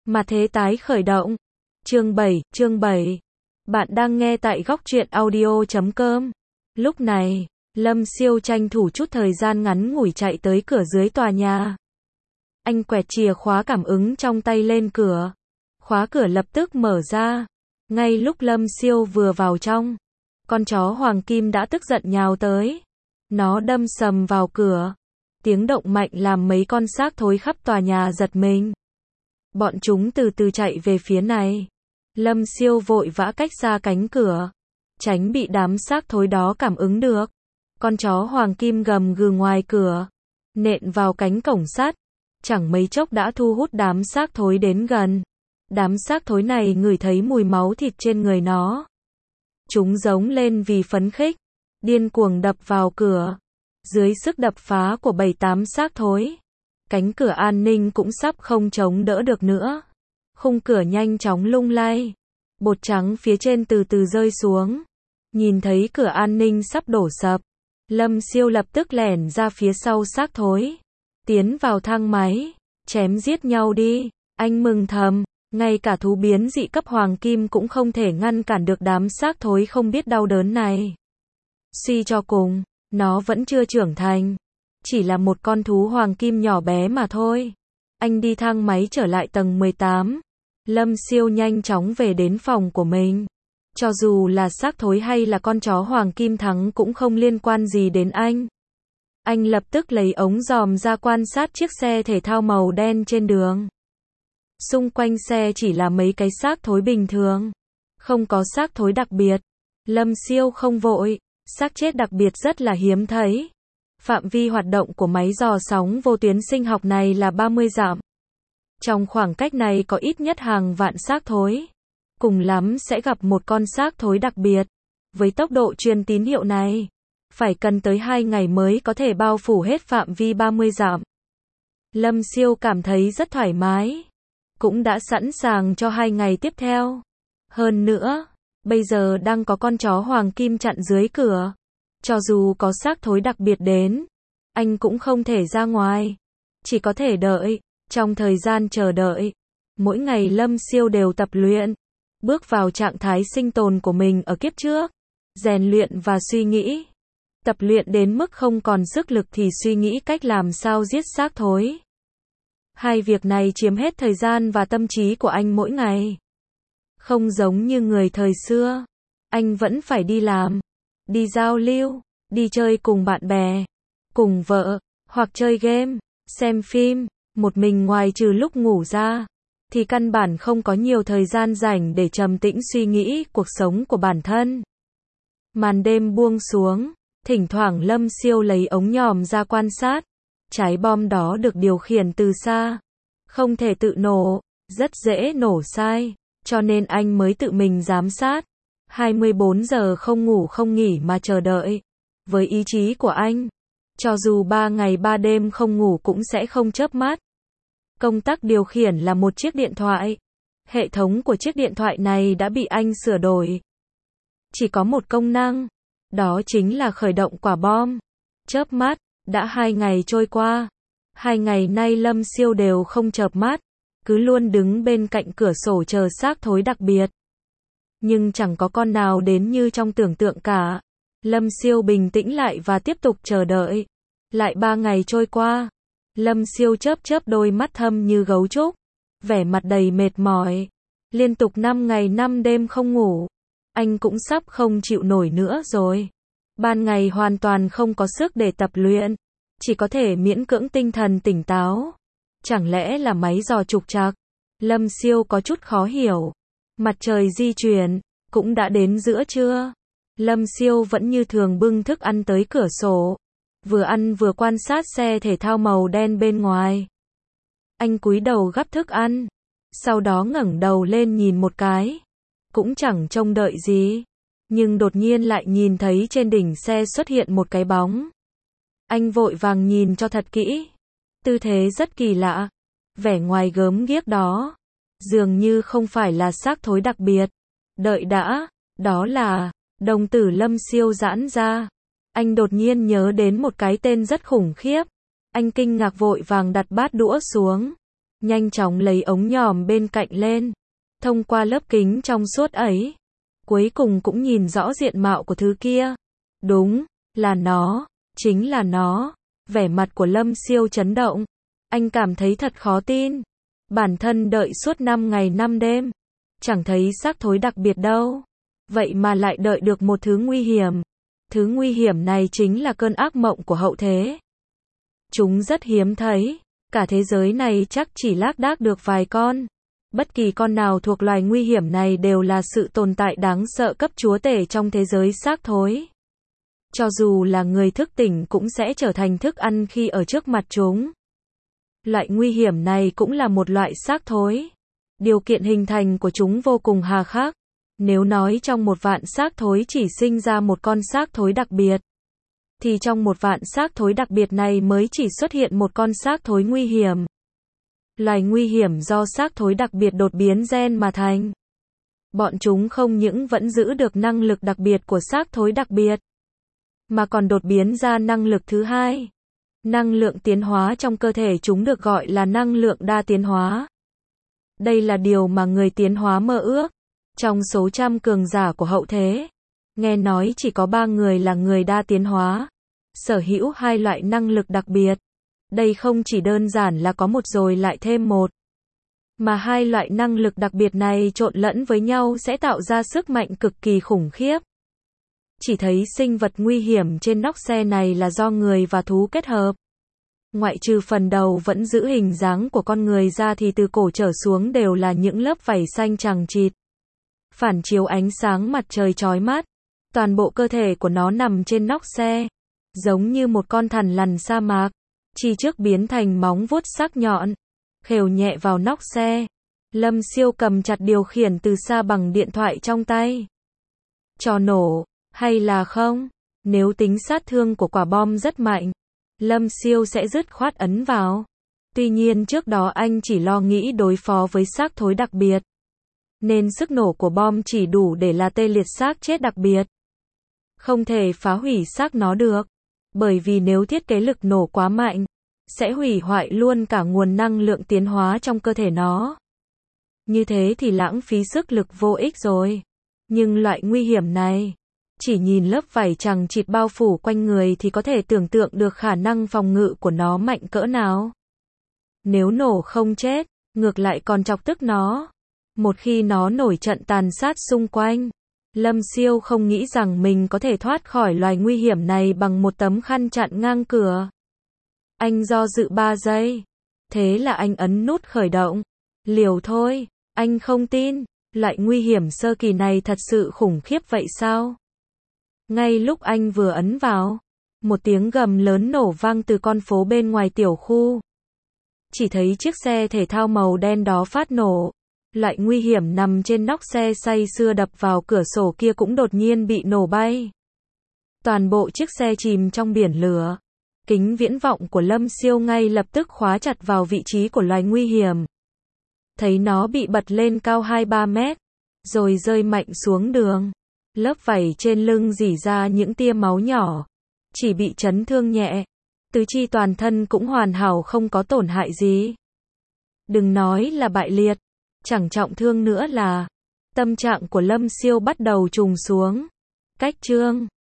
Mà thế tái khởi động. Chương 7. Bạn đang nghe tại góc truyện audio.com. Lúc này, Lâm Siêu tranh thủ chút thời gian ngắn ngủi chạy tới cửa dưới tòa nhà. Anh quẹt chìa khóa cảm ứng trong tay lên cửa. Khóa cửa lập tức mở ra. Ngay lúc Lâm Siêu vừa vào trong, con chó hoàng kim đã tức giận nhào tới. Nó đâm sầm vào cửa. Tiếng động mạnh làm mấy con xác thối khắp tòa nhà giật mình. Bọn chúng từ từ chạy về phía này. Lâm Siêu vội vã cách xa cánh cửa, tránh bị đám xác thối đó cảm ứng được. Con chó hoàng kim gầm gừ ngoài cửa, nện vào cánh cổng sắt. Chẳng mấy chốc đã thu hút đám xác thối đến gần. Đám xác thối này ngửi thấy mùi máu thịt trên người nó. Chúng giống lên vì phấn khích, điên cuồng đập vào cửa. Dưới sức đập phá của 7-8 xác thối, cánh cửa an ninh cũng sắp không chống đỡ được nữa. Khung cửa nhanh chóng lung lay. Bột trắng phía trên từ từ rơi xuống. Nhìn thấy cửa an ninh sắp đổ sập, Lâm Siêu lập tức lẻn ra phía sau xác thối. Tiến vào thang máy. Chém giết nhau đi. Anh mừng thầm. Ngay cả thú biến dị cấp hoàng kim cũng không thể ngăn cản được đám xác thối không biết đau đớn này. Suy cho cùng, nó vẫn chưa trưởng thành. Chỉ là một con thú hoàng kim nhỏ bé mà thôi. Anh đi thang máy trở lại tầng 18. Lâm Siêu nhanh chóng về đến phòng của mình. Cho dù là xác thối hay là con chó hoàng kim thắng cũng không liên quan gì đến anh. Anh lập tức lấy ống dòm ra quan sát chiếc xe thể thao màu đen trên đường. Xung quanh xe chỉ là mấy cái xác thối bình thường. Không có xác thối đặc biệt. Lâm Siêu không vội. Xác chết đặc biệt rất là hiếm thấy. Phạm vi hoạt động của máy dò sóng vô tuyến sinh học này là 30 dặm. Trong khoảng cách này có ít nhất hàng vạn xác thối. Cùng lắm sẽ gặp một con xác thối đặc biệt. Với tốc độ truyền tín hiệu này, phải cần tới 2 ngày mới có thể bao phủ hết phạm vi 30 dặm. Lâm Siêu cảm thấy rất thoải mái. Cũng đã sẵn sàng cho 2 ngày tiếp theo. Hơn nữa, bây giờ đang có con chó hoàng kim chặn dưới cửa. Cho dù có xác thối đặc biệt đến, anh cũng không thể ra ngoài. Chỉ có thể đợi. Trong thời gian chờ đợi, mỗi ngày Lâm Siêu đều tập luyện. Bước vào trạng thái sinh tồn của mình ở kiếp trước. Rèn luyện và suy nghĩ. Tập luyện đến mức không còn sức lực thì suy nghĩ cách làm sao giết xác thối. Hai việc này chiếm hết thời gian và tâm trí của anh mỗi ngày. Không giống như người thời xưa. Anh vẫn phải đi làm, đi giao lưu, đi chơi cùng bạn bè, cùng vợ, hoặc chơi game, xem phim. Một mình ngoài trừ lúc ngủ ra, thì căn bản không có nhiều thời gian rảnh để trầm tĩnh suy nghĩ cuộc sống của bản thân. Màn đêm buông xuống, thỉnh thoảng Lâm Siêu lấy ống nhòm ra quan sát. Trái bom đó được điều khiển từ xa, không thể tự nổ, rất dễ nổ sai, cho nên anh mới tự mình giám sát. 24 giờ không ngủ không nghỉ mà chờ đợi. Với ý chí của anh, cho dù 3 ngày 3 đêm không ngủ cũng sẽ không chớp mắt. Công tắc điều khiển là một chiếc điện thoại. Hệ thống của chiếc điện thoại này đã bị anh sửa đổi. Chỉ có một công năng, đó chính là khởi động quả bom. Chớp mắt, đã 2 ngày trôi qua. 2 ngày nay Lâm Siêu đều không chợp mắt, cứ luôn đứng bên cạnh cửa sổ chờ xác thối đặc biệt. Nhưng chẳng có con nào đến như trong tưởng tượng cả. Lâm Siêu bình tĩnh lại và tiếp tục chờ đợi. Lại 3 ngày trôi qua. Lâm Siêu chớp đôi mắt thâm như gấu trúc, vẻ mặt đầy mệt mỏi. Liên tục 5 ngày 5 đêm không ngủ. Anh cũng sắp không chịu nổi nữa rồi. Ban ngày hoàn toàn không có sức để tập luyện, chỉ có thể miễn cưỡng tinh thần tỉnh táo. Chẳng lẽ là máy dò trục trặc? Lâm Siêu có chút khó hiểu. Mặt trời di chuyển, cũng đã đến giữa trưa. Lâm Siêu vẫn như thường bưng thức ăn tới cửa sổ. Vừa ăn vừa quan sát xe thể thao màu đen bên ngoài. Anh cúi đầu gắp thức ăn. Sau đó ngẩng đầu lên nhìn một cái. Cũng chẳng trông đợi gì. Nhưng đột nhiên lại nhìn thấy trên đỉnh xe xuất hiện một cái bóng. Anh vội vàng nhìn cho thật kỹ. Tư thế rất kỳ lạ. Vẻ ngoài gớm ghiếc đó. Dường như không phải là xác thối đặc biệt. Đợi đã, đó là... Đồng tử Lâm Siêu giãn ra. Anh đột nhiên nhớ đến một cái tên rất khủng khiếp. Anh kinh ngạc vội vàng đặt bát đũa xuống. nhanh chóng lấy ống nhòm bên cạnh lên, thông qua lớp kính trong suốt ấy, cuối cùng cũng nhìn rõ diện mạo của thứ kia. Đúng, là nó, chính là nó. Vẻ mặt của Lâm Siêu chấn động. Anh cảm thấy thật khó tin. Bản thân đợi suốt 5 ngày 5 đêm, chẳng thấy xác thối đặc biệt đâu. Vậy mà lại đợi được một thứ nguy hiểm. Thứ nguy hiểm này chính là cơn ác mộng của hậu thế. Chúng rất hiếm thấy. Cả thế giới này chắc chỉ lác đác được vài con. Bất kỳ con nào thuộc loài nguy hiểm này đều là sự tồn tại đáng sợ cấp chúa tể trong thế giới xác thối. Cho dù là người thức tỉnh cũng sẽ trở thành thức ăn khi ở trước mặt chúng. Loại nguy hiểm này cũng là một loại xác thối. Điều kiện hình thành của chúng vô cùng hà khắc. Nếu nói trong 1.000.000 xác thối chỉ sinh ra một con xác thối đặc biệt, thì trong 1.000.000 xác thối đặc biệt này mới chỉ xuất hiện một con xác thối nguy hiểm. Loài nguy hiểm do xác thối đặc biệt đột biến gen mà thành. Bọn chúng không những vẫn giữ được năng lực đặc biệt của xác thối đặc biệt, mà còn đột biến ra năng lực thứ hai. Năng lượng tiến hóa trong cơ thể chúng được gọi là năng lượng đa tiến hóa. Đây là điều mà người tiến hóa mơ ước. Trong số trăm cường giả của hậu thế, nghe nói chỉ có 3 người là người đa tiến hóa, sở hữu 2 loại năng lực đặc biệt. Đây không chỉ đơn giản là có một rồi lại thêm một, mà 2 loại năng lực đặc biệt này trộn lẫn với nhau sẽ tạo ra sức mạnh cực kỳ khủng khiếp. Chỉ thấy sinh vật nguy hiểm trên nóc xe này là do người và thú kết hợp. Ngoại trừ phần đầu vẫn giữ hình dáng của con người ra thì từ cổ trở xuống đều là những lớp vảy xanh chằng chịt, phản chiếu ánh sáng mặt trời chói mắt. Toàn bộ cơ thể của nó nằm trên nóc xe, giống như một con thằn lằn sa mạc, chi trước biến thành móng vuốt sắc nhọn, khều nhẹ vào nóc xe. Lâm Siêu cầm chặt điều khiển từ xa bằng điện thoại trong tay. Cho nổ, hay là không? Nếu tính sát thương của quả bom rất mạnh, Lâm Siêu sẽ dứt khoát ấn vào. Tuy nhiên trước đó anh chỉ lo nghĩ đối phó với xác thối đặc biệt, nên sức nổ của bom chỉ đủ để là tê liệt xác chết đặc biệt. Không thể phá hủy xác nó được, bởi vì nếu thiết kế lực nổ quá mạnh, sẽ hủy hoại luôn cả nguồn năng lượng tiến hóa trong cơ thể nó. Như thế thì lãng phí sức lực vô ích rồi. Nhưng loại nguy hiểm này, chỉ nhìn lớp vảy chằng chịt bao phủ quanh người thì có thể tưởng tượng được khả năng phòng ngự của nó mạnh cỡ nào. Nếu nổ không chết, ngược lại còn chọc tức nó. Một khi nó nổi trận tàn sát xung quanh, Lâm Siêu không nghĩ rằng mình có thể thoát khỏi loài nguy hiểm này bằng một tấm khăn chặn ngang cửa. Anh do dự 3 giây. Thế là anh ấn nút khởi động. Liều thôi, anh không tin. Loại nguy hiểm sơ kỳ này thật sự khủng khiếp vậy sao? Ngay lúc anh vừa ấn vào, một tiếng gầm lớn nổ vang từ con phố bên ngoài tiểu khu. Chỉ thấy chiếc xe thể thao màu đen đó phát nổ. Loại nguy hiểm nằm trên nóc xe say sưa đập vào cửa sổ kia cũng đột nhiên bị nổ bay. Toàn bộ chiếc xe chìm trong biển lửa. Kính viễn vọng của Lâm Siêu ngay lập tức khóa chặt vào vị trí của loài nguy hiểm. Thấy nó bị bật lên cao 2-3 mét, rồi rơi mạnh xuống đường. Lớp vảy trên lưng rỉ ra những tia máu nhỏ, chỉ bị chấn thương nhẹ. Tứ chi toàn thân cũng hoàn hảo không có tổn hại gì. Đừng nói là bại liệt, chẳng trọng thương nữa là. Tâm trạng của Lâm Siêu bắt đầu trùng xuống. Cách chương